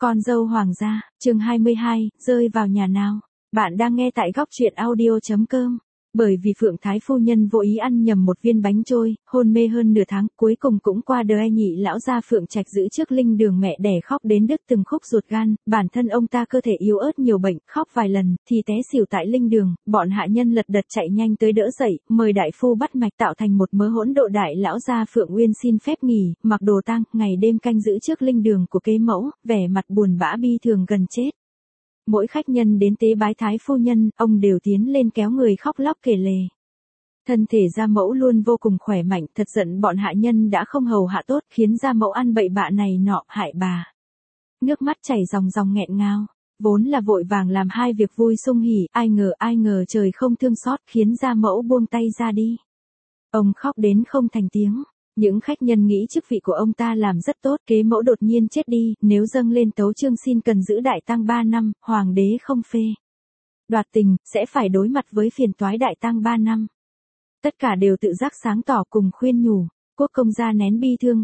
Con dâu hoàng gia, chương 22, rơi vào nhà nào. Bạn đang nghe tại góc truyện audio.com. Bởi vì Phượng Thái phu nhân vô ý ăn nhầm một viên bánh trôi, hôn mê hơn nửa tháng, cuối cùng cũng qua đời. Nhị lão gia Phượng Trạch giữ trước linh đường mẹ đẻ khóc đến đứt từng khúc ruột gan, bản thân ông ta cơ thể yếu ớt nhiều bệnh, khóc vài lần thì té xỉu tại linh đường, bọn hạ nhân lật đật chạy nhanh tới đỡ dậy, mời đại phu bắt mạch tạo thành một mớ hỗn độ. Đại lão gia Phượng Uyên xin phép nghỉ, mặc đồ tang, ngày đêm canh giữ trước linh đường của kế mẫu, vẻ mặt buồn bã bi thường gần chết. Mỗi khách nhân đến tế bái Thái phu nhân, ông đều tiến lên kéo người khóc lóc kể lể. Thân thể gia mẫu luôn vô cùng khỏe mạnh, thật giận bọn hạ nhân đã không hầu hạ tốt, khiến gia mẫu ăn bậy bạ này nọ, hại bà. Nước mắt chảy ròng ròng nghẹn ngào, vốn là vội vàng làm hai việc vui sung hỉ, ai ngờ trời không thương xót, khiến gia mẫu buông tay ra đi. Ông khóc đến không thành tiếng. Những khách nhân nghĩ chức vị của ông ta làm rất tốt, kế mẫu đột nhiên chết đi, nếu dâng lên tấu chương xin cần giữ đại tang 3 năm, hoàng đế không phê đoạt tình, sẽ phải đối mặt với phiền toái đại tang 3 năm. Tất cả đều tự giác sáng tỏ cùng khuyên nhủ, quốc công gia nén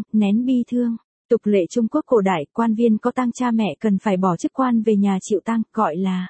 bi thương. Tục lệ Trung Quốc cổ đại, quan viên có tang cha mẹ cần phải bỏ chức quan về nhà chịu tang, gọi là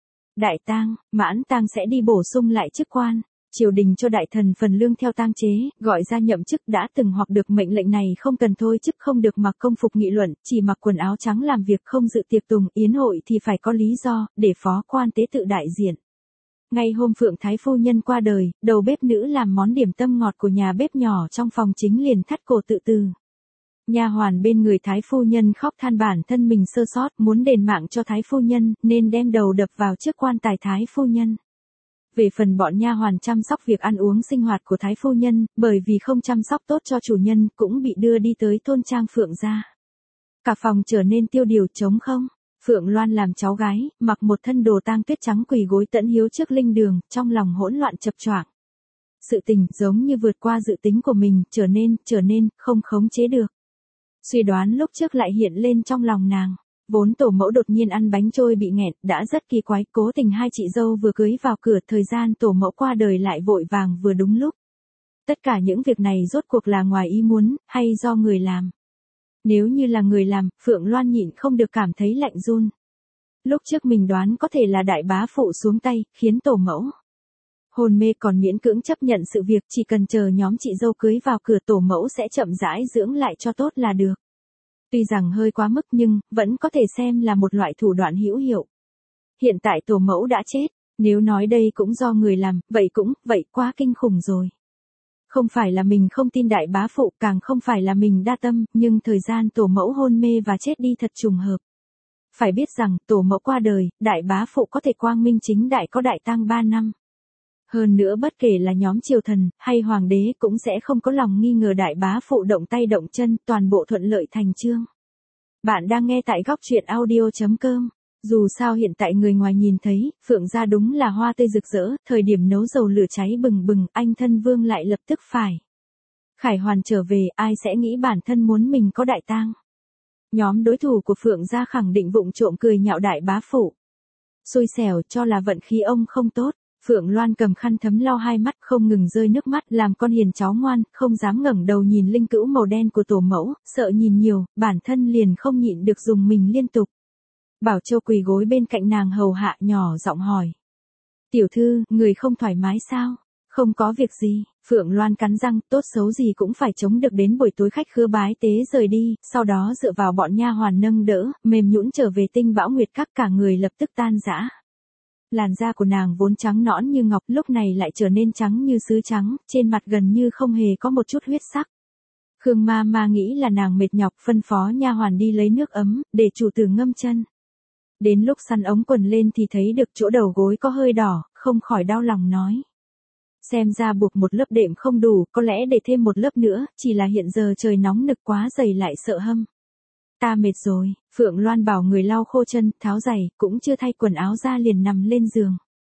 đại tang, mãn tang sẽ đi bổ sung lại chức quan. Triều đình cho đại thần phần lương theo tang chế, gọi ra nhậm chức. Đã từng hoặc được mệnh lệnh này không cần thôi chức, không được mặc công phục nghị luận, chỉ mặc quần áo trắng làm việc, không dự tiệc tùng yến hội thì phải có lý do, để phó quan tế tự đại diện. Ngay hôm Phượng Thái phu nhân qua đời, đầu bếp nữ làm món điểm tâm ngọt của nhà bếp nhỏ trong phòng chính liền thắt cổ tự tử. Nha hoàn bên người Thái phu nhân khóc than bản thân mình sơ sót, muốn đền mạng cho Thái phu nhân, nên đem đầu đập vào trước quan tài Thái phu nhân. Về phần bọn nha hoàn chăm sóc việc ăn uống sinh hoạt của Thái phu nhân, bởi vì không chăm sóc tốt cho chủ nhân, cũng bị đưa đi tới thôn trang Phượng gia. Cả phòng trở nên tiêu điều trống không. Phượng Loan làm cháu gái, mặc một thân đồ tang tuyết trắng quỳ gối tẫn hiếu trước linh đường, trong lòng hỗn loạn chập choạng. Sự tình giống như vượt qua dự tính của mình, trở nên không khống chế được. Suy đoán lúc trước lại hiện lên trong lòng nàng. Vốn tổ mẫu đột nhiên ăn bánh trôi bị nghẹn, đã rất kỳ quái, cố tình hai chị dâu vừa cưới vào cửa, thời gian tổ mẫu qua đời lại vội vàng vừa đúng lúc. Tất cả những việc này rốt cuộc là ngoài ý muốn, hay do người làm? Nếu như là người làm, Phượng Loan nhịn không được cảm thấy lạnh run. Lúc trước mình đoán có thể là đại bá phụ xuống tay, khiến tổ mẫu hôn mê, còn miễn cưỡng chấp nhận sự việc, chỉ cần chờ nhóm chị dâu cưới vào cửa tổ mẫu sẽ chậm rãi dưỡng lại cho tốt là được. Tuy rằng hơi quá mức nhưng, vẫn có thể xem là một loại thủ đoạn hữu hiệu. Hiện tại tổ mẫu đã chết, nếu nói đây cũng do người làm, vậy quá kinh khủng rồi. Không phải là mình không tin đại bá phụ, càng không phải là mình đa tâm, nhưng thời gian tổ mẫu hôn mê và chết đi thật trùng hợp. Phải biết rằng, tổ mẫu qua đời, đại bá phụ có thể quang minh chính đại có đại tang 3 năm. Hơn nữa bất kể là nhóm triều thần, hay hoàng đế cũng sẽ không có lòng nghi ngờ đại bá phụ động tay động chân, toàn bộ thuận lợi thành chương. Bạn đang nghe tại góc truyện audio.com. Dù sao hiện tại người ngoài nhìn thấy, Phượng gia đúng là hoa tươi rực rỡ, thời điểm nấu dầu lửa cháy bừng bừng, anh thân vương lại lập tức phải khải hoàn trở về, ai sẽ nghĩ bản thân muốn mình có đại tang. Nhóm đối thủ của Phượng gia khẳng định vụng trộm cười nhạo đại bá phụ. Xui xẻo, cho là vận khí ông không tốt. Phượng Loan cầm khăn thấm lau hai mắt, không ngừng rơi nước mắt, làm con hiền cháu ngoan, không dám ngẩng đầu nhìn linh cữu màu đen của tổ mẫu, sợ nhìn nhiều, bản thân liền không nhịn được dùng mình liên tục. Bảo Châu quỳ gối bên cạnh nàng hầu hạ, nhỏ giọng hỏi. Tiểu thư, người không thoải mái sao? Không có việc gì. Phượng Loan cắn răng, tốt xấu gì cũng phải chống được đến buổi tối khách khứa bái tế rời đi, sau đó dựa vào bọn nha hoàn nâng đỡ, mềm nhũn trở về Tinh Bão Nguyệt Các, cả người lập tức tan rã. Làn da của nàng vốn trắng nõn như ngọc, lúc này lại trở nên trắng như sứ trắng, trên mặt gần như không hề có một chút huyết sắc. Khương ma nghĩ là nàng mệt nhọc, phân phó nha hoàn đi lấy nước ấm, để chủ tử ngâm chân. Đến lúc săn ống quần lên thì thấy được chỗ đầu gối có hơi đỏ, không khỏi đau lòng nói. Xem ra buộc một lớp đệm không đủ, có lẽ để thêm một lớp nữa, chỉ là hiện giờ trời nóng nực quá, giày lại sợ hâm. Ta mệt rồi, Phượng Loan bảo người lau khô chân, tháo giày, cũng chưa thay quần áo ra liền nằm lên giường.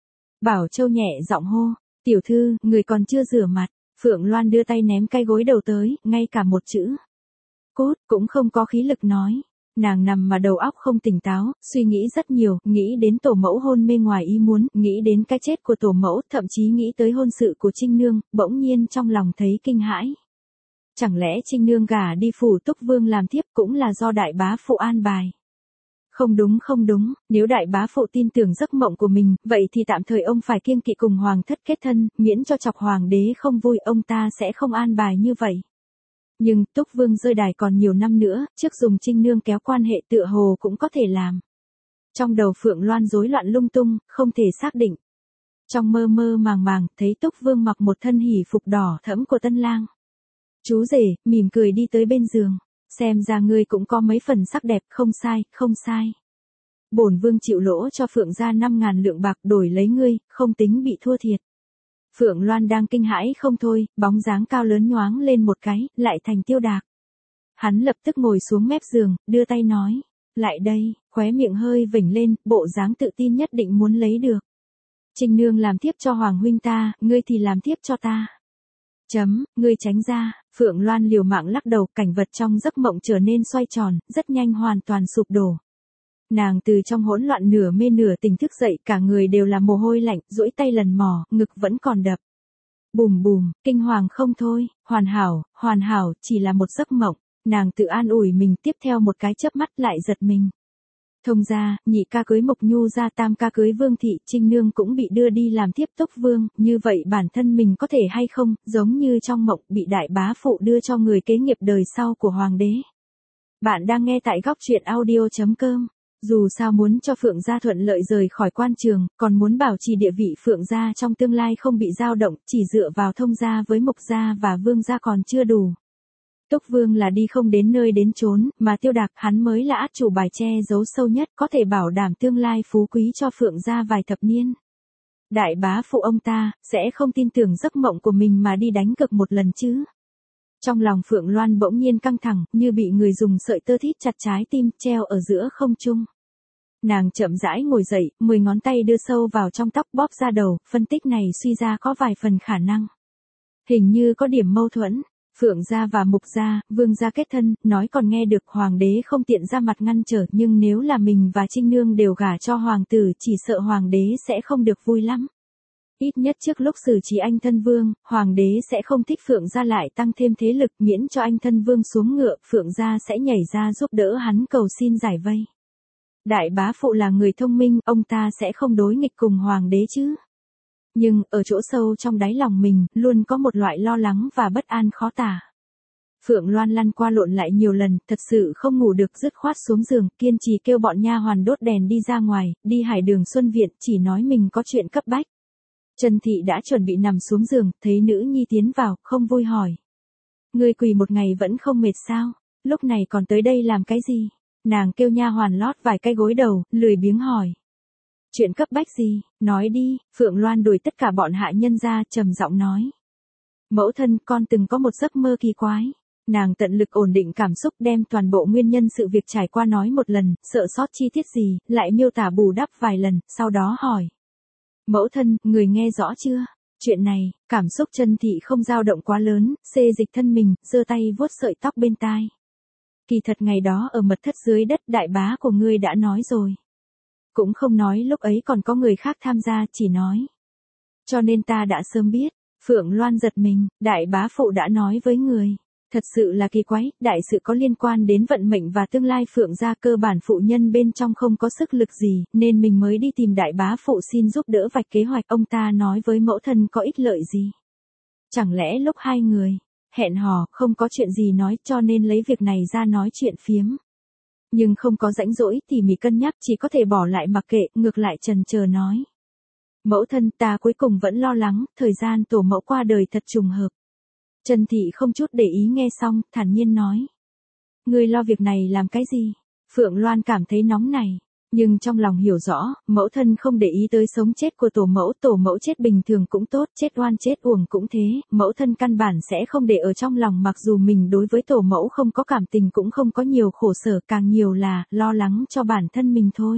Bảo Châu nhẹ giọng hô, tiểu thư, người còn chưa rửa mặt. Phượng Loan đưa tay ném cái gối đầu tới, ngay cả một chữ cút cũng không có khí lực nói. Nàng nằm mà đầu óc không tỉnh táo, suy nghĩ rất nhiều, nghĩ đến tổ mẫu hôn mê ngoài ý muốn, nghĩ đến cái chết của tổ mẫu, thậm chí nghĩ tới hôn sự của Trinh Nương, bỗng nhiên trong lòng thấy kinh hãi. Chẳng lẽ Trinh Nương gả đi phủ Túc Vương làm thiếp cũng là do đại bá phụ an bài? Không đúng, nếu đại bá phụ tin tưởng giấc mộng của mình, vậy thì tạm thời ông phải kiêng kỵ cùng hoàng thất kết thân, miễn cho chọc hoàng đế không vui, ông ta sẽ không an bài như vậy. Nhưng Túc Vương rơi đài còn nhiều năm nữa, trước dùng Trinh Nương kéo quan hệ tựa hồ cũng có thể làm. Trong đầu Phượng Loan rối loạn lung tung, không thể xác định. Trong mơ mơ màng màng, thấy Túc Vương mặc một thân hỷ phục đỏ thẫm của tân lang. Chú rể, mỉm cười đi tới bên giường. Xem ra ngươi cũng có mấy phần sắc đẹp, không sai. Bổn vương chịu lỗ cho Phượng gia 5.000 lượng bạc đổi lấy ngươi, không tính bị thua thiệt. Phượng Loan đang kinh hãi không thôi, bóng dáng cao lớn nhoáng lên một cái, lại thành Tiêu Đạc. Hắn lập tức ngồi xuống mép giường, đưa tay nói, lại đây, khóe miệng hơi vểnh lên, bộ dáng tự tin nhất định muốn lấy được. Trinh Nương làm thiếp cho Hoàng huynh ta, ngươi thì làm thiếp cho ta. Ngươi tránh ra, Phượng Loan liều mạng lắc đầu, cảnh vật trong giấc mộng trở nên xoay tròn, rất nhanh hoàn toàn sụp đổ. Nàng từ trong hỗn loạn nửa mê nửa tỉnh thức dậy, cả người đều là mồ hôi lạnh, duỗi tay lần mò, ngực vẫn còn đập. Bùm bùm, kinh hoàng không thôi, hoàn hảo, chỉ là một giấc mộng. Nàng tự an ủi mình, tiếp theo một cái chớp mắt lại giật mình. Thông gia, nhị ca cưới Mộc Nhu gia, tam ca cưới Vương thị, Trinh Nương cũng bị đưa đi làm thiếp Túc Vương, như vậy bản thân mình có thể hay không, giống như trong mộng, bị đại bá phụ đưa cho người kế nghiệp đời sau của hoàng đế. Bạn đang nghe tại góc truyện audio.com. Dù sao muốn cho Phượng gia thuận lợi rời khỏi quan trường, còn muốn bảo trì địa vị Phượng gia trong tương lai không bị dao động, chỉ dựa vào thông gia với Mộc gia và Vương gia còn chưa đủ. Túc Vương là đi không đến nơi đến chốn, mà Tiêu Đạc hắn mới là át chủ bài che giấu sâu nhất, có thể bảo đảm tương lai phú quý cho Phượng gia vài thập niên. Đại bá phụ ông ta, sẽ không tin tưởng giấc mộng của mình mà đi đánh cược một lần chứ. Trong lòng Phượng Loan bỗng nhiên căng thẳng, như bị người dùng sợi tơ thít chặt trái tim, treo ở giữa không trung. Nàng chậm rãi ngồi dậy, 10 ngón tay đưa sâu vào trong tóc bóp ra đầu, phân tích này suy ra có vài phần khả năng. Hình như có điểm mâu thuẫn. Phượng gia và Mục gia, Vương gia kết thân, nói còn nghe được hoàng đế không tiện ra mặt ngăn trở, nhưng nếu là mình và Trinh Nương đều gả cho hoàng tử, chỉ sợ hoàng đế sẽ không được vui lắm. Ít nhất trước lúc xử trí anh thân vương, hoàng đế sẽ không thích Phượng gia lại tăng thêm thế lực, miễn cho anh thân vương xuống ngựa, Phượng gia sẽ nhảy ra giúp đỡ hắn cầu xin giải vây. Đại bá phụ là người thông minh, ông ta sẽ không đối nghịch cùng hoàng đế chứ. Nhưng, ở chỗ sâu trong đáy lòng mình, luôn có một loại lo lắng và bất an khó tả. Phượng Loan lăn qua lộn lại nhiều lần, thật sự không ngủ được, dứt khoát xuống giường, kiên trì kêu bọn nha hoàn đốt đèn đi ra ngoài, đi Hải Đường Xuân Viện, chỉ nói mình có chuyện cấp bách. Trần Thị đã chuẩn bị nằm xuống giường, thấy nữ nhi tiến vào, không vui hỏi. Ngươi quỳ một ngày vẫn không mệt sao, lúc này còn tới đây làm cái gì? Nàng kêu nha hoàn lót vài cái gối đầu, lười biếng hỏi. Chuyện cấp bách gì, nói đi, Phượng Loan đuổi tất cả bọn hạ nhân ra, trầm giọng nói. Mẫu thân, con từng có một giấc mơ kỳ quái. Nàng tận lực ổn định cảm xúc, đem toàn bộ nguyên nhân sự việc trải qua nói một lần, sợ sót chi tiết gì, lại miêu tả bù đắp vài lần, sau đó hỏi. Mẫu thân, người nghe rõ chưa? Chuyện này, cảm xúc Trần Thị không dao động quá lớn, xê dịch thân mình, giơ tay vuốt sợi tóc bên tai. Kỳ thật ngày đó ở mật thất dưới đất, đại bá của ngươi đã nói rồi. Cũng không nói lúc ấy còn có người khác tham gia, chỉ nói. Cho nên ta đã sớm biết. Phượng Loan giật mình, đại bá phụ đã nói với người. Thật sự là kỳ quái, đại sự có liên quan đến vận mệnh và tương lai Phượng gia, cơ bản phụ nhân bên trong không có sức lực gì, nên mình mới đi tìm đại bá phụ xin giúp đỡ vạch kế hoạch. Ông ta nói với mẫu thân có ích lợi gì? Chẳng lẽ lúc hai người hẹn hò không có chuyện gì nói, cho nên lấy việc này ra nói chuyện phiếm. Nhưng không có rãnh rỗi tỉ mỉ cân nhắc, chỉ có thể bỏ lại mặc kệ, ngược lại chần chờ nói. Mẫu thân, ta cuối cùng vẫn lo lắng, thời gian tổ mẫu qua đời thật trùng hợp. Trần Thị không chút để ý nghe xong, thản nhiên nói. Ngươi lo việc này làm cái gì? Phượng Loan cảm thấy nóng này. Nhưng trong lòng hiểu rõ, mẫu thân không để ý tới sống chết của tổ mẫu chết bình thường cũng tốt, chết oan chết uổng cũng thế, mẫu thân căn bản sẽ không để ở trong lòng, mặc dù mình đối với tổ mẫu không có cảm tình cũng không có nhiều khổ sở, càng nhiều là lo lắng cho bản thân mình thôi.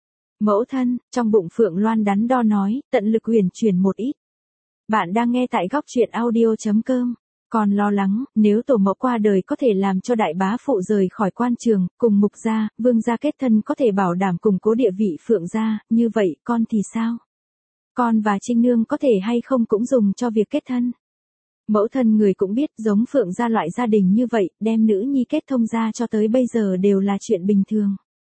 Mẫu thân, trong bụng Phượng Loan đắn đo nói, tận lực huyền chuyển một ít. Bạn đang nghe tại góc truyện audio.com. Còn lo lắng, nếu tổ mẫu qua đời có thể làm cho đại bá phụ rời khỏi quan trường, cùng Mục gia, Vương gia kết thân có thể bảo đảm củng cố địa vị Phượng gia, như vậy con thì sao? Con và Trinh Nương có thể hay không cũng dùng cho việc kết thân? Mẫu thân người cũng biết, giống Phượng gia loại gia đình như vậy, đem nữ nhi kết thông gia cho tới bây giờ đều là chuyện bình thường.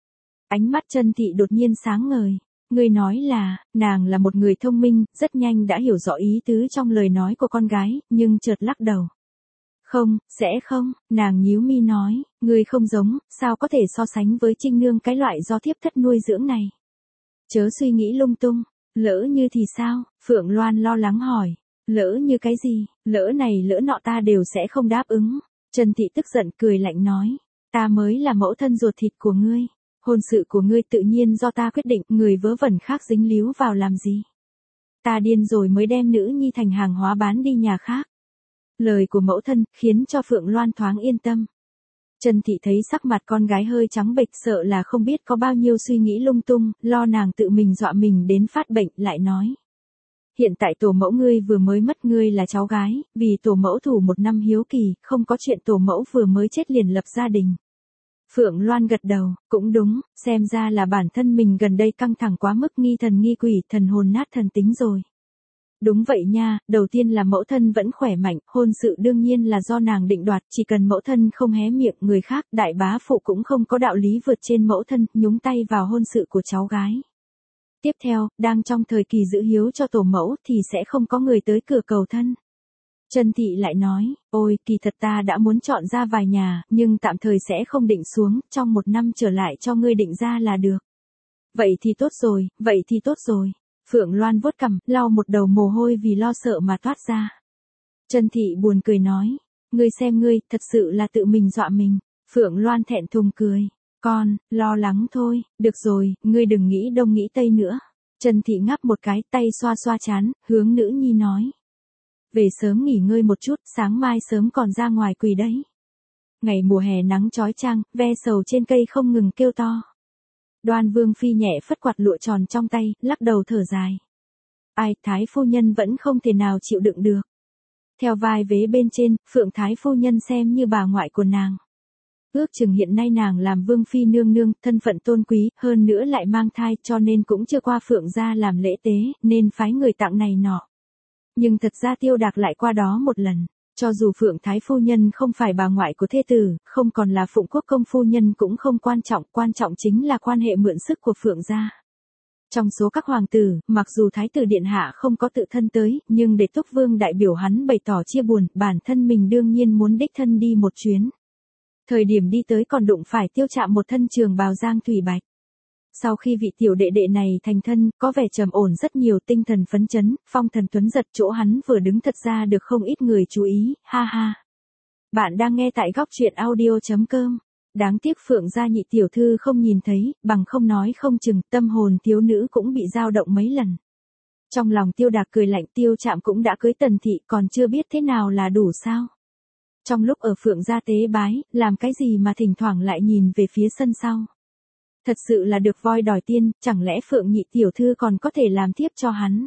Ánh mắt Trần Thị đột nhiên sáng ngời. Ngươi nói là, nàng là một người thông minh, rất nhanh đã hiểu rõ ý tứ trong lời nói của con gái, nhưng chợt lắc đầu. Không, sẽ không, nàng nhíu mi nói, ngươi không giống, sao có thể so sánh với Trinh Nương cái loại do thiếp thất nuôi dưỡng này. Chớ suy nghĩ lung tung, lỡ như thì sao, Phượng Loan lo lắng hỏi, lỡ như cái gì, lỡ này lỡ nọ ta đều sẽ không đáp ứng. Trần Thị tức giận cười lạnh nói, ta mới là mẫu thân ruột thịt của ngươi, hôn sự của ngươi tự nhiên do ta quyết định, người vớ vẩn khác dính líu vào làm gì. Ta điên rồi mới đem nữ nhi thành hàng hóa bán đi nhà khác. Lời của mẫu thân khiến cho Phượng Loan thoáng yên tâm. Trần Thị thấy sắc mặt con gái hơi trắng bệch, sợ là không biết có bao nhiêu suy nghĩ lung tung, lo nàng tự mình dọa mình đến phát bệnh, lại nói. Hiện tại tổ mẫu ngươi vừa mới mất, ngươi là cháu gái, vì tổ mẫu thủ một năm hiếu kỳ, không có chuyện tổ mẫu vừa mới chết liền lập gia đình. Phượng Loan gật đầu, cũng đúng, xem ra là bản thân mình gần đây căng thẳng quá mức, nghi thần nghi quỷ, thần hồn nát thần tính rồi. Đúng vậy nha, đầu tiên là mẫu thân vẫn khỏe mạnh, hôn sự đương nhiên là do nàng định đoạt, chỉ cần mẫu thân không hé miệng, người khác, đại bá phụ cũng không có đạo lý vượt trên mẫu thân, nhúng tay vào hôn sự của cháu gái. Tiếp theo, đang trong thời kỳ giữ hiếu cho tổ mẫu thì sẽ không có người tới cửa cầu thân. Trần Thị lại nói, ôi, kỳ thật ta đã muốn chọn ra vài nhà, nhưng tạm thời sẽ không định xuống, trong một năm trở lại cho ngươi định ra là được. Vậy thì tốt rồi, vậy thì tốt rồi. Phượng Loan vuốt cằm, lau một đầu mồ hôi vì lo sợ mà toát ra. Trần Thị buồn cười nói, ngươi xem ngươi, thật sự là tự mình dọa mình. Phượng Loan thẹn thùng cười, con, lo lắng thôi, được rồi, ngươi đừng nghĩ đông nghĩ tây nữa. Trần Thị ngáp một cái, tay xoa xoa trán, hướng nữ nhi nói. Về sớm nghỉ ngơi một chút, sáng mai sớm còn ra ngoài quỳ đấy. Ngày mùa hè nắng chói chang, ve sầu trên cây không ngừng kêu to. Đoan Vương Phi nhẹ phất quạt lụa tròn trong tay, lắc đầu thở dài. Ai, Thái phu nhân vẫn không thể nào chịu đựng được. Theo vai vế bên trên, Phượng Thái phu nhân xem như bà ngoại của nàng. Ước chừng hiện nay nàng làm Vương Phi nương nương, thân phận tôn quý, hơn nữa lại mang thai, cho nên cũng chưa qua Phượng gia làm lễ tế, nên phái người tặng này nọ. Nhưng thật ra Tiêu Đạc lại qua đó một lần. Cho dù Phượng Thái phu nhân không phải bà ngoại của thê tử, không còn là Phụng Quốc công phu nhân cũng không quan trọng chính là quan hệ mượn sức của Phượng gia. Trong số các hoàng tử, mặc dù Thái tử điện hạ không có tự thân tới, nhưng để Túc Vương đại biểu hắn bày tỏ chia buồn, bản thân mình đương nhiên muốn đích thân đi một chuyến. Thời điểm đi tới còn đụng phải Tiêu Trạm một thân trường bào giang thủy bạch. Sau khi vị tiểu đệ đệ này thành thân, có vẻ trầm ổn rất nhiều, tinh thần phấn chấn, phong thần tuấn giật, chỗ hắn vừa đứng thật ra được không ít người chú ý, ha ha. Bạn đang nghe tại góc truyện audio.com. Đáng tiếc Phượng gia nhị tiểu thư không nhìn thấy, bằng không nói không chừng, tâm hồn thiếu nữ cũng bị dao động mấy lần. Trong lòng Tiêu Đạc cười lạnh, Tiêu Trạm cũng đã cưới Tần Thị, còn chưa biết thế nào là đủ sao. Trong lúc ở Phượng gia tế bái, làm cái gì mà thỉnh thoảng lại nhìn về phía sân sau. Thật sự là được voi đòi tiên, chẳng lẽ Phượng nhị tiểu thư còn có thể làm tiếp cho hắn.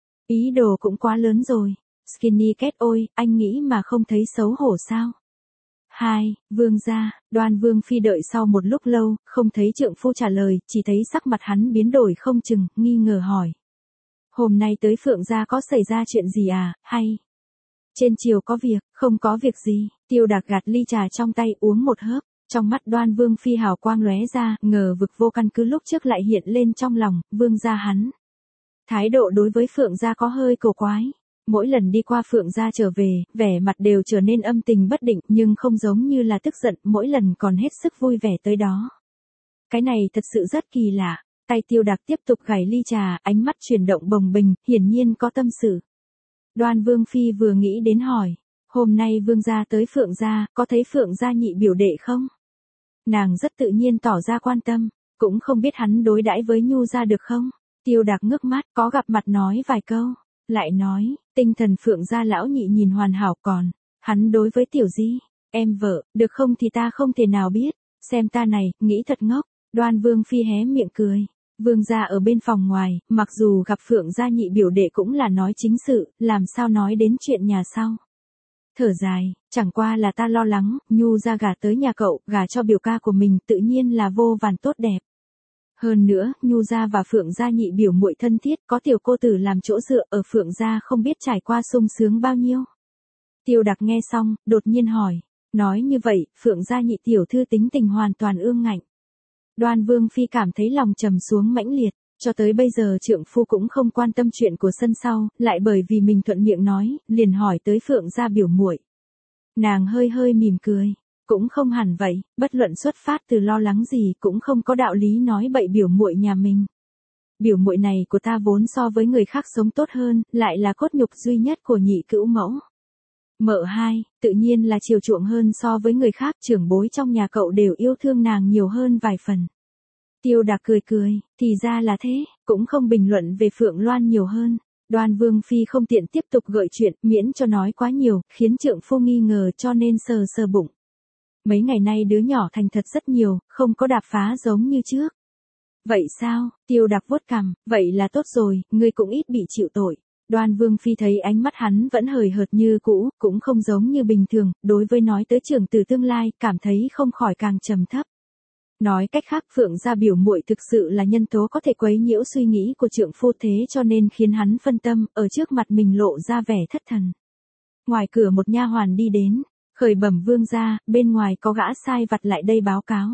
Ý đồ cũng quá lớn rồi. Skinny Cat ôi, anh nghĩ mà không thấy xấu hổ sao. 2. Vương gia, Đoan Vương Phi đợi sau một lúc lâu, không thấy trượng phu trả lời, chỉ thấy sắc mặt hắn biến đổi không chừng, nghi ngờ hỏi. Hôm nay tới Phượng gia có xảy ra chuyện gì à, hay? Trên chiều có việc, không có việc gì, Tiêu Đạc gạt ly trà trong tay uống một hớp. Trong mắt Đoan Vương Phi hào quang lóe ra, ngờ vực vô căn cứ lúc trước lại hiện lên trong lòng, Vương gia hắn. Thái độ đối với Phượng gia có hơi cổ quái. Mỗi lần đi qua Phượng gia trở về, vẻ mặt đều trở nên âm tình bất định, nhưng không giống như là tức giận, mỗi lần còn hết sức vui vẻ tới đó. Cái này thật sự rất kỳ lạ. Tay Tiêu Đạc tiếp tục gảy ly trà, ánh mắt chuyển động bồng bềnh, hiển nhiên có tâm sự. Đoan Vương Phi vừa nghĩ đến hỏi, hôm nay Vương gia tới Phượng gia, có thấy Phượng gia nhị biểu đệ không? Nàng rất tự nhiên tỏ ra quan tâm, cũng không biết hắn đối đãi với Nhu gia được không? Tiêu Đạc ngước mắt, có gặp mặt nói vài câu, lại nói, tinh thần Phượng gia lão nhị nhìn hoàn hảo, còn hắn đối với Tiểu Di, em vợ, được không thì ta không thể nào biết, xem ta này, nghĩ thật ngốc. Đoan Vương Phi hé miệng cười. Vương gia ở bên phòng ngoài, mặc dù gặp Phượng gia nhị biểu đệ cũng là nói chính sự, làm sao nói đến chuyện nhà sau. Thở dài, chẳng qua là ta lo lắng, Nhu gia gả tới nhà cậu, gả cho biểu ca của mình, tự nhiên là vô vàn tốt đẹp. Hơn nữa, Nhu gia và Phượng gia nhị biểu muội thân thiết, có tiểu cô tử làm chỗ dựa, ở Phượng gia không biết trải qua sung sướng bao nhiêu. Tiêu Đạc nghe xong, đột nhiên hỏi, nói như vậy, Phượng gia nhị tiểu thư tính tình hoàn toàn ương ngạnh. Đoan Vương Phi cảm thấy lòng trầm xuống mãnh liệt, cho tới bây giờ trượng phu cũng không quan tâm chuyện của sân sau, lại bởi vì mình thuận miệng nói, liền hỏi tới Phượng gia biểu muội. Nàng hơi hơi mỉm cười, cũng không hẳn vậy, bất luận xuất phát từ lo lắng gì cũng không có đạo lý nói bậy biểu muội nhà mình. Biểu muội này của ta vốn so với người khác sống tốt hơn, lại là cốt nhục duy nhất của nhị cữu mẫu. Mợ hai, tự nhiên là chiều chuộng hơn so với người khác, trưởng bối trong nhà cậu đều yêu thương nàng nhiều hơn vài phần. Tiêu Đạc cười cười, thì ra là thế, cũng không bình luận về Phượng Loan nhiều hơn. Đoan Vương Phi không tiện tiếp tục gợi chuyện, miễn cho nói quá nhiều, khiến trượng phu nghi ngờ cho nên sờ sờ bụng. Mấy ngày nay đứa nhỏ thành thật rất nhiều, không có đạp phá giống như trước. Vậy sao? Tiêu Đạc vuốt cằm, vậy là tốt rồi, ngươi cũng ít bị chịu tội. Đoan Vương Phi thấy ánh mắt hắn vẫn hời hợt như cũ, cũng không giống như bình thường, đối với nói tới trưởng tử tương lai, cảm thấy không khỏi càng trầm thấp. Nói cách khác Phượng gia biểu muội thực sự là nhân tố có thể quấy nhiễu suy nghĩ của trượng phu, thế cho nên khiến hắn phân tâm, ở trước mặt mình lộ ra vẻ thất thần. Ngoài cửa một nha hoàn đi đến, khởi bẩm vương gia, bên ngoài có gã sai vặt lại đây báo cáo.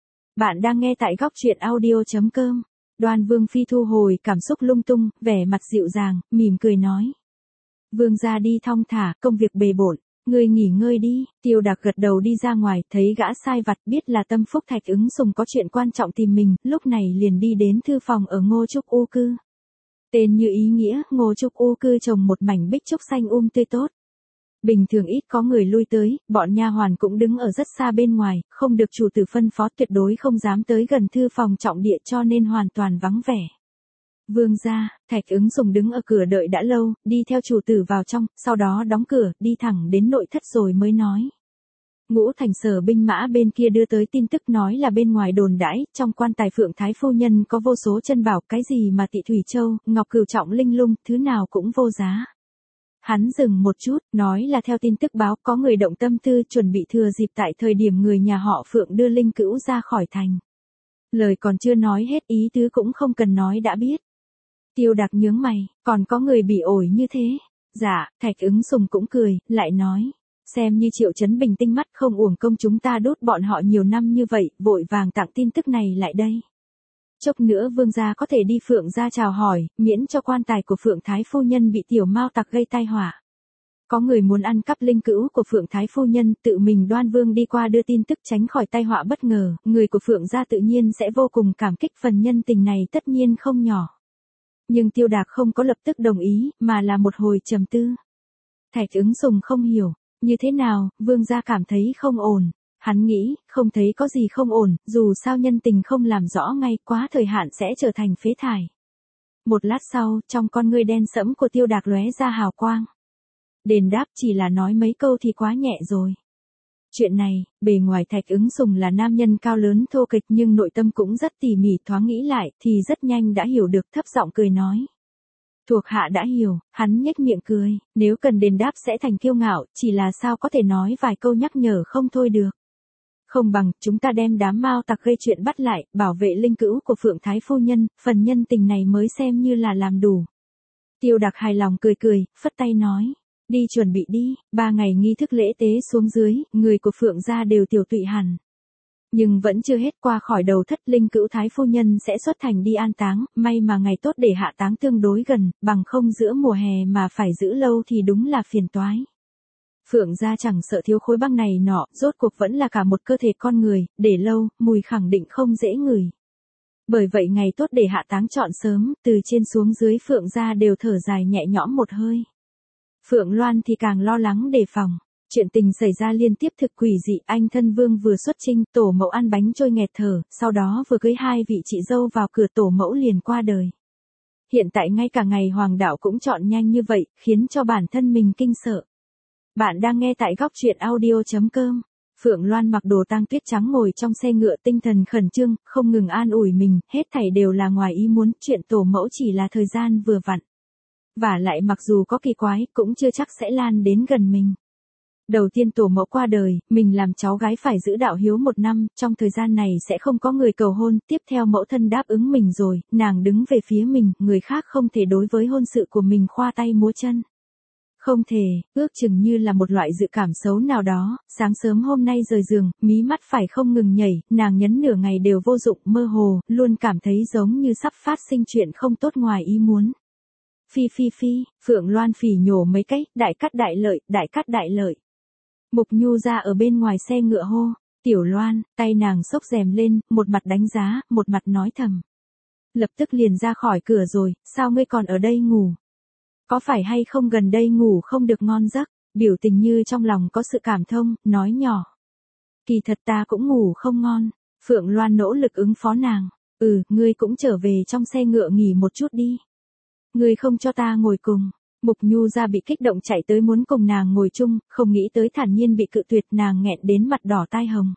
Bạn đang nghe tại góc truyện audio.com. Đoan Vương Phi thu hồi cảm xúc lung tung, vẻ mặt dịu dàng, mỉm cười nói. Vương gia đi thong thả, công việc bề bộn, ngươi nghỉ ngơi đi. Tiêu Đạc gật đầu đi ra ngoài, thấy gã sai vặt biết là Tâm Phúc Thạch Ứng Sùng có chuyện quan trọng tìm mình, lúc này liền đi đến thư phòng ở Ngô Trúc U Cư. Tên như ý nghĩa, Ngô Trúc U Cư trồng một mảnh bích trúc xanh tươi tốt. Bình thường ít có người lui tới, bọn nha hoàn cũng đứng ở rất xa bên ngoài, không được chủ tử phân phó, tuyệt đối không dám tới gần thư phòng trọng địa cho nên hoàn toàn vắng vẻ. Vương gia, Thạch Ứng Sùng đứng ở cửa đợi đã lâu, đi theo chủ tử vào trong, sau đó đóng cửa, đi thẳng đến nội thất rồi mới nói. Ngũ Thành Sở binh mã bên kia đưa tới tin tức nói là bên ngoài đồn đãi, trong quan tài Phượng Thái Phu Nhân có vô số chân bảo, cái gì mà Tị Thủy Châu, Ngọc Cửu Trọng linh lung, thứ nào cũng vô giá. Hắn dừng một chút, nói là theo tin tức báo có người động tâm tư chuẩn bị thừa dịp tại thời điểm người nhà họ Phượng đưa linh cữu ra khỏi thành. Lời còn chưa nói hết ý tứ cũng không cần nói đã biết. Tiêu Đạc nhướng mày, còn có người bị ổi như thế. Dạ, Thạch Ứng Sùng cũng cười, lại nói. Xem như Triệu Chấn Bình tinh mắt, không uổng công chúng ta đốt bọn họ nhiều năm như vậy, vội vàng tặng tin tức này lại đây. Chốc nữa vương gia có thể đi Phượng gia chào hỏi, miễn cho quan tài của Phượng Thái Phu Nhân bị tiểu mao tặc gây tai họa. Có người muốn ăn cắp linh cữu của Phượng Thái Phu Nhân, tự mình Đoan Vương đi qua đưa tin tức tránh khỏi tai họa bất ngờ, người của Phượng gia tự nhiên sẽ vô cùng cảm kích, phần nhân tình này tất nhiên không nhỏ. Nhưng Tiêu Đạc không có lập tức đồng ý, mà là một hồi trầm tư. Thạch Ứng Sùng không hiểu, như thế nào, vương gia cảm thấy không ổn. Hắn nghĩ, không thấy có gì không ổn, dù sao nhân tình không làm rõ ngay, quá thời hạn sẽ trở thành phế thải. Một lát sau, trong con ngươi đen sẫm của Tiêu Đạc lóe ra hào quang. Đền đáp chỉ là nói mấy câu thì quá nhẹ rồi. Chuyện này, bề ngoài Thạch Ứng Sùng là nam nhân cao lớn thô kịch nhưng nội tâm cũng rất tỉ mỉ, thoáng nghĩ lại thì rất nhanh đã hiểu được, thấp giọng cười nói. Thuộc hạ đã hiểu, hắn nhếch miệng cười, nếu cần đền đáp sẽ thành kiêu ngạo, chỉ là sao có thể nói vài câu nhắc nhở không thôi được. Không bằng, chúng ta đem đám mao tặc gây chuyện bắt lại, bảo vệ linh cữu của Phượng Thái Phu Nhân, phần nhân tình này mới xem như là làm đủ. Tiêu Đạc hài lòng cười cười, phất tay nói. Đi chuẩn bị đi, 3 ngày nghi thức lễ tế xuống dưới, người của Phượng gia đều tiểu tụy hẳn. Nhưng vẫn chưa hết, qua khỏi đầu thất linh cữu Thái Phu Nhân sẽ xuất thành đi an táng, may mà ngày tốt để hạ táng tương đối gần, bằng không giữa mùa hè mà phải giữ lâu thì đúng là phiền toái. Phượng gia chẳng sợ thiếu khối băng này nọ, rốt cuộc vẫn là cả một cơ thể con người, để lâu, mùi khẳng định không dễ ngửi. Bởi vậy ngày tốt để hạ táng chọn sớm, từ trên xuống dưới Phượng gia đều thở dài nhẹ nhõm một hơi. Phượng Loan thì càng lo lắng đề phòng. Chuyện tình xảy ra liên tiếp thực quỷ dị, anh thân vương vừa xuất chinh, tổ mẫu ăn bánh trôi nghẹt thở, sau đó vừa cưới 2 vị chị dâu vào cửa, tổ mẫu liền qua đời. Hiện tại ngay cả ngày hoàng đạo cũng chọn nhanh như vậy, khiến cho bản thân mình kinh sợ. Bạn đang nghe tại góc truyện audio.com. Phượng Loan mặc đồ tang tuyết trắng ngồi trong xe ngựa, tinh thần khẩn trương, không ngừng an ủi mình, hết thảy đều là ngoài ý muốn, chuyện tổ mẫu chỉ là thời gian vừa vặn. Và lại mặc dù có kỳ quái, cũng chưa chắc sẽ lan đến gần mình. Đầu tiên tổ mẫu qua đời, mình làm cháu gái phải giữ đạo hiếu 1 năm, trong thời gian này sẽ không có người cầu hôn, tiếp theo mẫu thân đáp ứng mình rồi, nàng đứng về phía mình, người khác không thể đối với hôn sự của mình khoa tay múa chân. Không thể, ước chừng như là một loại dự cảm xấu nào đó, sáng sớm hôm nay rời giường, mí mắt phải không ngừng nhảy, nàng nhấn nửa ngày đều vô dụng, mơ hồ, luôn cảm thấy giống như sắp phát sinh chuyện không tốt ngoài ý muốn. Phi phi phi, Phượng Loan phỉ nhổ mấy cái, đại cát đại lợi, đại cát đại lợi. Mục Nhu ra ở bên ngoài xe ngựa hô, Tiểu Loan, tay nàng xốc rèm lên, một mặt đánh giá, một mặt nói thầm. Lập tức liền ra khỏi cửa rồi, sao ngươi còn ở đây ngủ? Có phải hay không gần đây ngủ không được ngon giấc, biểu tình như trong lòng có sự cảm thông, nói nhỏ. Kỳ thật ta cũng ngủ không ngon, Phượng Loan nỗ lực ứng phó nàng, ngươi cũng trở về trong xe ngựa nghỉ một chút đi. Ngươi không cho ta ngồi cùng, Mục Nhu ra bị kích động chạy tới muốn cùng nàng ngồi chung, không nghĩ tới thản nhiên bị cự tuyệt, nàng nghẹn đến mặt đỏ tai hồng.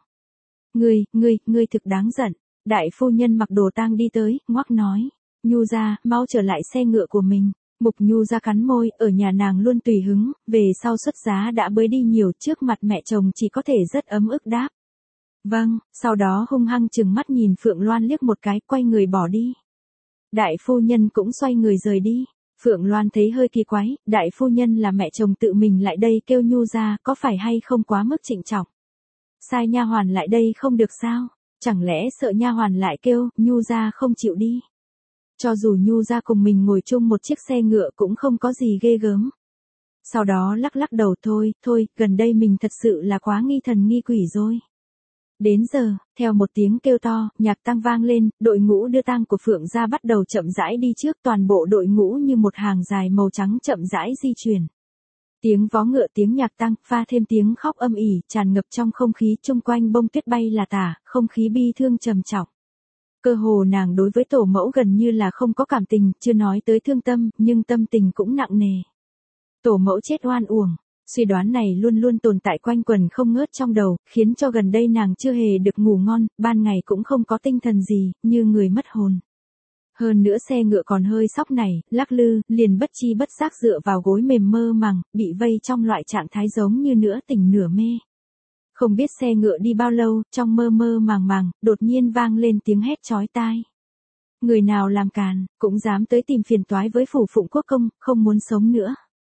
Ngươi thực đáng giận, đại phu nhân mặc đồ tang đi tới, ngoắc nói, Nhu ra, mau trở lại xe ngựa của mình. Mục Nhu ra cắn môi, ở nhà nàng luôn tùy hứng, về sau xuất giá đã bới đi nhiều, trước mặt mẹ chồng chỉ có thể rất ấm ức đáp. Vâng, sau đó hung hăng chừng mắt nhìn Phượng Loan liếc một cái, quay người bỏ đi. Đại phu nhân cũng xoay người rời đi. Phượng Loan thấy hơi kỳ quái, đại phu nhân là mẹ chồng tự mình lại đây kêu Nhu ra, có phải hay không quá mức trịnh trọng? Sai nha hoàn lại đây không được sao? Chẳng lẽ sợ nha hoàn lại kêu, Nhu ra không chịu đi? Cho dù Nhu ra cùng mình ngồi chung một chiếc xe ngựa cũng không có gì ghê gớm. Sau đó lắc lắc đầu thôi, gần đây mình thật sự là quá nghi thần nghi quỷ rồi. Đến giờ, theo một tiếng kêu to, nhạc tang vang lên, đội ngũ đưa tang của Phượng gia bắt đầu chậm rãi đi trước, toàn bộ đội ngũ như một hàng dài màu trắng chậm rãi di chuyển. Tiếng vó ngựa, tiếng nhạc tang, pha thêm tiếng khóc âm ỉ, tràn ngập trong không khí, chung quanh bông tuyết bay là tả, không khí bi thương trầm trọng. Cơ hồ nàng đối với tổ mẫu gần như là không có cảm tình, chưa nói tới thương tâm, nhưng tâm tình cũng nặng nề. Tổ mẫu chết oan uổng. Suy đoán này luôn luôn tồn tại quanh quẩn không ngớt trong đầu, khiến cho gần đây nàng chưa hề được ngủ ngon, ban ngày cũng không có tinh thần gì, như người mất hồn. Hơn nữa xe ngựa còn hơi sóc này, lắc lư, liền bất chi bất giác dựa vào gối mềm mơ màng, bị vây trong loại trạng thái giống như nửa tỉnh nửa mê. Không biết xe ngựa đi bao lâu, trong mơ mơ màng, đột nhiên vang lên tiếng hét chói tai. Người nào làm càn, cũng dám tới tìm phiền toái với phủ Phụng Quốc công, không muốn sống nữa.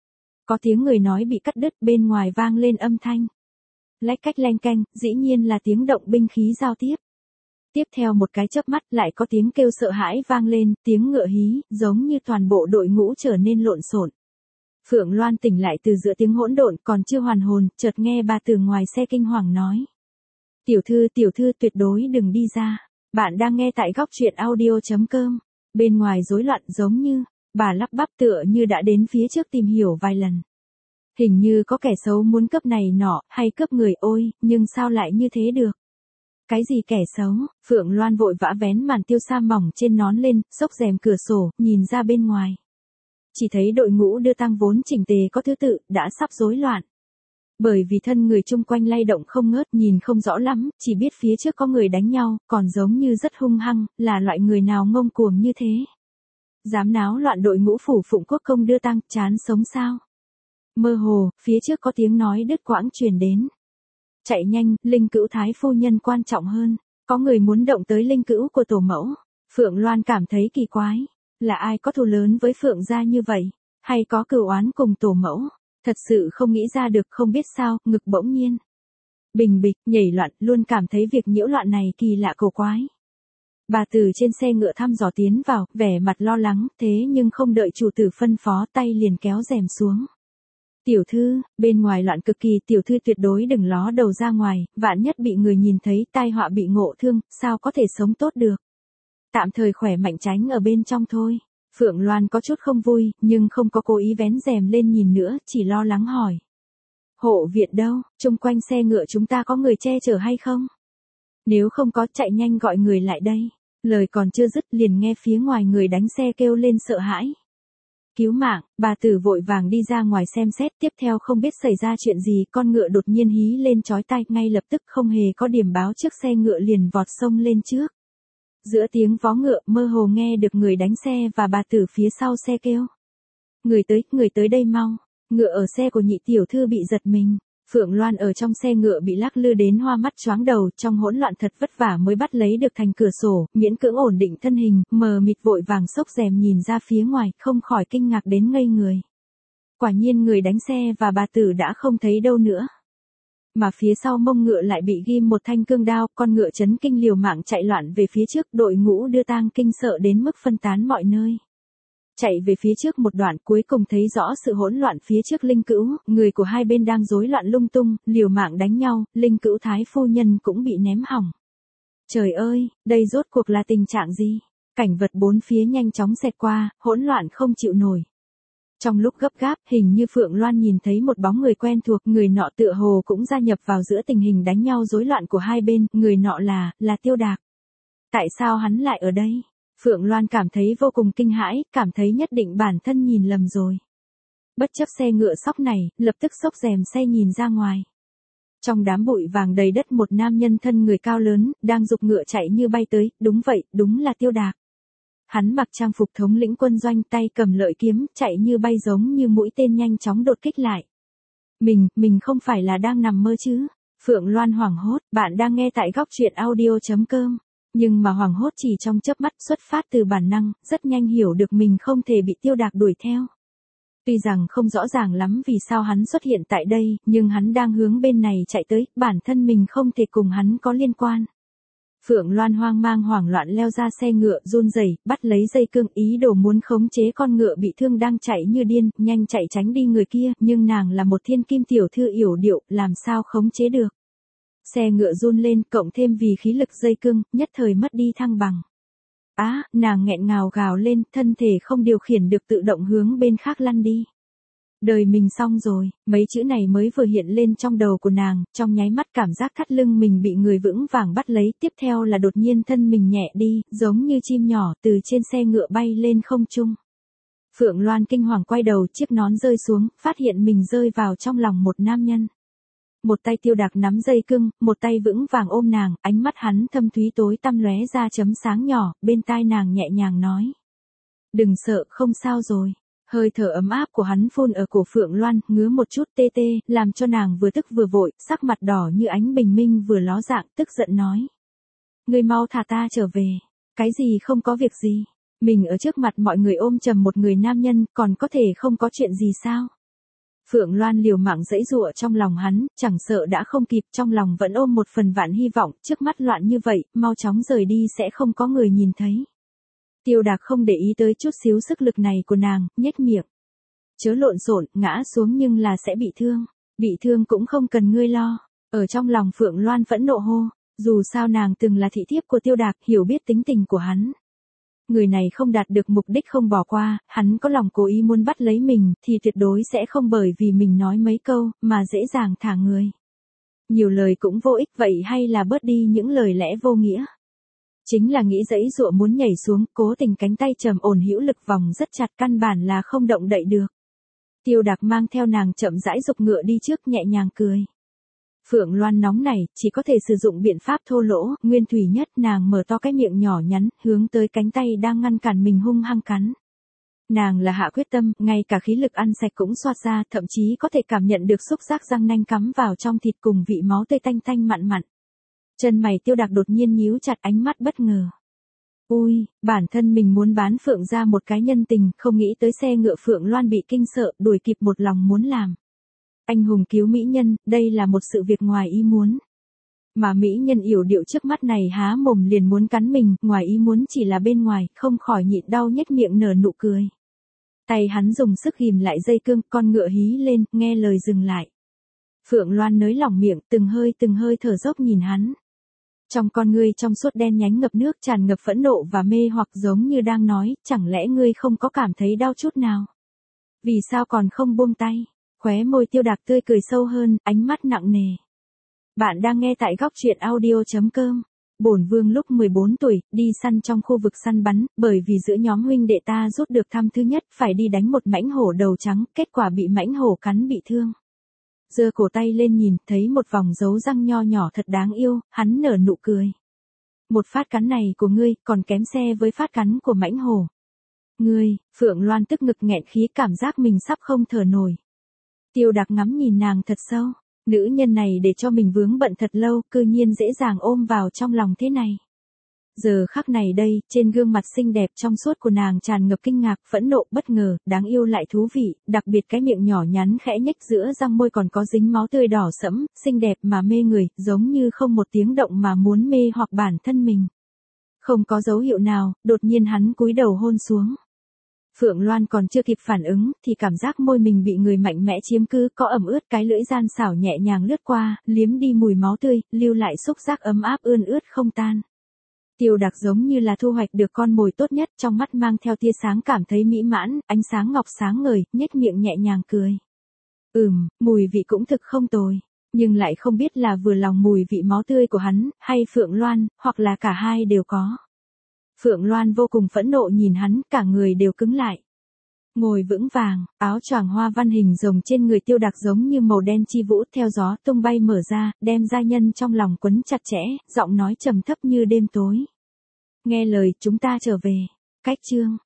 Có tiếng người nói bị cắt đứt, bên ngoài vang lên âm thanh. Lách cách leng keng, dĩ nhiên là tiếng động binh khí giao tiếp. Tiếp theo một cái chớp mắt lại có tiếng kêu sợ hãi vang lên, tiếng ngựa hí, giống như toàn bộ đội ngũ trở nên lộn xộn. Phượng Loan tỉnh lại từ giữa tiếng hỗn độn, còn chưa hoàn hồn, chợt nghe bà từ ngoài xe kinh hoàng nói. Tiểu thư tuyệt đối đừng đi ra. Bạn đang nghe tại góc truyện audio.com. Bên ngoài rối loạn giống như, bà lắp bắp tựa như đã đến phía trước tìm hiểu vài lần. Hình như có kẻ xấu muốn cướp này nọ, hay cướp người, ôi, nhưng sao lại như thế được? Cái gì kẻ xấu? Phượng Loan vội vã vén màn tiêu sa mỏng trên nón lên, xốc rèm cửa sổ, nhìn ra bên ngoài. Chỉ thấy đội ngũ đưa tang vốn chỉnh tề có thứ tự, đã sắp rối loạn. Bởi vì thân người chung quanh lay động không ngớt, nhìn không rõ lắm, chỉ biết phía trước có người đánh nhau, còn giống như rất hung hăng, là loại người nào ngông cuồng như thế. Dám náo loạn đội ngũ phủ Phụng Quốc công đưa tang, chán sống sao? Mơ hồ, phía trước có tiếng nói đứt quãng truyền đến. Chạy nhanh, linh cữu thái phu nhân quan trọng hơn, có người muốn động tới linh cữu của tổ mẫu. Phượng Loan cảm thấy kỳ quái, là ai có thù lớn với Phượng gia như vậy, hay có cừu oán cùng tổ mẫu, thật sự không nghĩ ra được, không biết sao, ngực bỗng nhiên. Bình bịch, nhảy loạn, luôn cảm thấy việc nhiễu loạn này kỳ lạ cổ quái. Bà từ trên xe ngựa thăm dò tiến vào, vẻ mặt lo lắng, thế nhưng không đợi chủ tử phân phó, tay liền kéo rèm xuống. Tiểu thư, bên ngoài loạn cực kỳ, tiểu thư tuyệt đối đừng ló đầu ra ngoài, vạn nhất bị người nhìn thấy, tai họa bị ngộ thương, sao có thể sống tốt được. Tạm thời khỏe mạnh tránh ở bên trong thôi. Phượng Loan có chút không vui, nhưng không có cố ý vén rèm lên nhìn nữa, chỉ lo lắng hỏi. Hộ viện đâu, chung quanh xe ngựa chúng ta có người che chở hay không? Nếu không có, chạy nhanh gọi người lại đây. Lời còn chưa dứt liền nghe phía ngoài người đánh xe kêu lên sợ hãi. Cứu mạng, bà tử vội vàng đi ra ngoài xem xét, tiếp theo không biết xảy ra chuyện gì, con ngựa đột nhiên hí lên chói tai, ngay lập tức không hề có điểm báo trước xe ngựa liền vọt sông lên trước. Giữa tiếng vó ngựa mơ hồ nghe được người đánh xe và bà tử phía sau xe kêu. Người tới đây mau, ngựa ở xe của nhị tiểu thư bị giật mình. Phượng Loan ở trong xe ngựa bị lắc lư đến hoa mắt choáng đầu, trong hỗn loạn thật vất vả mới bắt lấy được thành cửa sổ, miễn cưỡng ổn định thân hình, mờ mịt vội vàng xốc rèm nhìn ra phía ngoài, không khỏi kinh ngạc đến ngây người. Quả nhiên người đánh xe và bà tử đã không thấy đâu nữa. Mà phía sau mông ngựa lại bị ghim một thanh cương đao, con ngựa chấn kinh liều mạng chạy loạn về phía trước, đội ngũ đưa tang kinh sợ đến mức phân tán mọi nơi. Chạy về phía trước một đoạn cuối cùng thấy rõ sự hỗn loạn phía trước Linh Cữu, người của hai bên đang rối loạn lung tung, liều mạng đánh nhau, Linh Cữu thái phu nhân cũng bị ném hỏng. Trời ơi, đây rốt cuộc là tình trạng gì? Cảnh vật bốn phía nhanh chóng xẹt qua, hỗn loạn không chịu nổi. Trong lúc gấp gáp, hình như Phượng Loan nhìn thấy một bóng người quen thuộc, người nọ tựa hồ cũng gia nhập vào giữa tình hình đánh nhau rối loạn của hai bên, người nọ là Tiêu Đạc. Tại sao hắn lại ở đây? Phượng Loan cảm thấy vô cùng kinh hãi, cảm thấy nhất định bản thân nhìn lầm rồi. Bất chấp xe ngựa sóc này, lập tức xốc rèm xe nhìn ra ngoài. Trong đám bụi vàng đầy đất một nam nhân thân người cao lớn, đang giục ngựa chạy như bay tới, đúng vậy, đúng là Tiêu Đạc. Hắn mặc trang phục thống lĩnh quân doanh, tay cầm lợi kiếm, chạy như bay giống như mũi tên nhanh chóng đột kích lại. Mình không phải là đang nằm mơ chứ? Phượng Loan hoảng hốt, bạn đang nghe tại góc truyện audio.com. Nhưng mà hoảng hốt chỉ trong chớp mắt, xuất phát từ bản năng, rất nhanh hiểu được mình không thể bị Tiêu Đạc đuổi theo. Tuy rằng không rõ ràng lắm vì sao hắn xuất hiện tại đây, nhưng hắn đang hướng bên này chạy tới, bản thân mình không thể cùng hắn có liên quan. Phượng Loan hoang mang hoảng loạn leo ra xe ngựa, run rẩy, bắt lấy dây cương, ý đồ muốn khống chế con ngựa bị thương đang chạy như điên, nhanh chạy tránh đi người kia, nhưng nàng là một thiên kim tiểu thư yểu điệu, làm sao khống chế được. Xe ngựa run lên, cộng thêm vì khí lực dây cương, nhất thời mất đi thăng bằng. Nàng nghẹn ngào gào lên, thân thể không điều khiển được tự động hướng bên khác lăn đi. Đời mình xong rồi, mấy chữ này mới vừa hiện lên trong đầu của nàng, trong nháy mắt cảm giác thắt lưng mình bị người vững vàng bắt lấy, tiếp theo là đột nhiên thân mình nhẹ đi, giống như chim nhỏ từ trên xe ngựa bay lên không trung. Phượng Loan kinh hoàng quay đầu, chiếc nón rơi xuống, phát hiện mình rơi vào trong lòng một nam nhân. Một tay Tiêu Đạc nắm dây cương, một tay vững vàng ôm nàng, ánh mắt hắn thâm thúy tối tăm lóe ra chấm sáng nhỏ, bên tai nàng nhẹ nhàng nói. Đừng sợ, không sao rồi. Hơi thở ấm áp của hắn phun ở cổ Phượng Loan, ngứa một chút tê tê, làm cho nàng vừa tức vừa vội, sắc mặt đỏ như ánh bình minh vừa ló dạng, tức giận nói. Ngươi mau thả ta trở về. Cái gì không có việc gì. Mình ở trước mặt mọi người ôm chầm một người nam nhân, còn có thể không có chuyện gì sao? Phượng Loan liều mạng giãy giụa trong lòng hắn, chẳng sợ đã không kịp, trong lòng vẫn ôm một phần vạn hy vọng, trước mắt loạn như vậy, mau chóng rời đi sẽ không có người nhìn thấy. Tiêu Đạc không để ý tới chút xíu sức lực này của nàng, nhếch miệng. Chớ lộn xộn, ngã xuống nhưng là sẽ bị thương. Bị thương cũng không cần ngươi lo. Ở trong lòng Phượng Loan phẫn nộ hô, dù sao nàng từng là thị thiếp của Tiêu Đạc, hiểu biết tính tình của hắn. Người này không đạt được mục đích không bỏ qua, hắn có lòng cố ý muốn bắt lấy mình, thì tuyệt đối sẽ không bởi vì mình nói mấy câu, mà dễ dàng thả người. Nhiều lời cũng vô ích, vậy hay là bớt đi những lời lẽ vô nghĩa. Chính là nghĩ giãy giụa muốn nhảy xuống, cố tình cánh tay trầm ổn hữu lực vòng rất chặt, căn bản là không động đậy được. Tiêu Đạc mang theo nàng chậm rãi giục ngựa đi trước, nhẹ nhàng cười. Phượng Loan nóng này, chỉ có thể sử dụng biện pháp thô lỗ, nguyên thủy nhất, nàng mở to cái miệng nhỏ nhắn, hướng tới cánh tay đang ngăn cản mình hung hăng cắn. Nàng là hạ quyết tâm, ngay cả khí lực ăn sạch cũng xoát ra, thậm chí có thể cảm nhận được xúc giác răng nanh cắm vào trong thịt cùng vị máu tươi tanh tanh mặn mặn. Chân mày Tiêu Đạc đột nhiên nhíu chặt, ánh mắt bất ngờ. Ui, bản thân mình muốn bán Phượng ra một cái nhân tình, không nghĩ tới xe ngựa Phượng Loan bị kinh sợ, đuổi kịp một lòng muốn làm. Anh hùng cứu mỹ nhân, đây là một sự việc ngoài ý muốn. Mà mỹ nhân yểu điệu trước mắt này há mồm liền muốn cắn mình, ngoài ý muốn chỉ là bên ngoài, không khỏi nhịn đau nhếch miệng nở nụ cười. Tay hắn dùng sức ghìm lại dây cương, con ngựa hí lên, nghe lời dừng lại. Phượng Loan nới lỏng miệng, từng hơi thở dốc nhìn hắn. Trong con ngươi trong suốt đen nhánh ngập nước, tràn ngập phẫn nộ và mê hoặc, giống như đang nói, chẳng lẽ ngươi không có cảm thấy đau chút nào? Vì sao còn không buông tay? Khóe môi Tiêu Đạc tươi cười sâu hơn, ánh mắt nặng nề. Bạn đang nghe tại góc truyện audio.com. Bổn vương lúc 14 tuổi, đi săn trong khu vực săn bắn, bởi vì giữa nhóm huynh đệ ta rút được thăm thứ nhất, phải đi đánh một mãnh hổ đầu trắng, kết quả bị mãnh hổ cắn bị thương. Giơ cổ tay lên nhìn, thấy một vòng dấu răng nho nhỏ thật đáng yêu, hắn nở nụ cười. Một phát cắn này của ngươi, còn kém xe với phát cắn của mãnh hổ. Ngươi, Phượng Loan tức ngực nghẹn khí, cảm giác mình sắp không thở nổi. Tiêu Đạc ngắm nhìn nàng thật sâu, nữ nhân này để cho mình vướng bận thật lâu, cư nhiên dễ dàng ôm vào trong lòng thế này. Giờ khắc này đây, trên gương mặt xinh đẹp trong suốt của nàng tràn ngập kinh ngạc, phẫn nộ, bất ngờ, đáng yêu lại thú vị, đặc biệt cái miệng nhỏ nhắn khẽ nhếch giữa răng môi còn có dính máu tươi đỏ sẫm, xinh đẹp mà mê người, giống như không một tiếng động mà muốn mê hoặc bản thân mình. Không có dấu hiệu nào, đột nhiên hắn cúi đầu hôn xuống. Phượng Loan còn chưa kịp phản ứng, thì cảm giác môi mình bị người mạnh mẽ chiếm cứ, có ẩm ướt, cái lưỡi gian xảo nhẹ nhàng lướt qua, liếm đi mùi máu tươi, lưu lại xúc giác ấm áp ươn ướt không tan. Tiêu Đặc giống như là thu hoạch được con mồi tốt nhất, trong mắt mang theo tia sáng cảm thấy mỹ mãn, ánh sáng ngọc sáng ngời, nhếch miệng nhẹ nhàng cười. Mùi vị cũng thực không tồi, nhưng lại không biết là vừa lòng mùi vị máu tươi của hắn, hay Phượng Loan, hoặc là cả hai đều có. Phượng Loan vô cùng phẫn nộ nhìn hắn, cả người đều cứng lại. Ngồi vững vàng, áo choàng hoa văn hình rồng trên người Tiêu Đặc giống như màu đen chi vũ theo gió tung bay mở ra, đem giai nhân trong lòng quấn chặt chẽ, giọng nói trầm thấp như đêm tối. Nghe lời, chúng ta trở về. Cách chương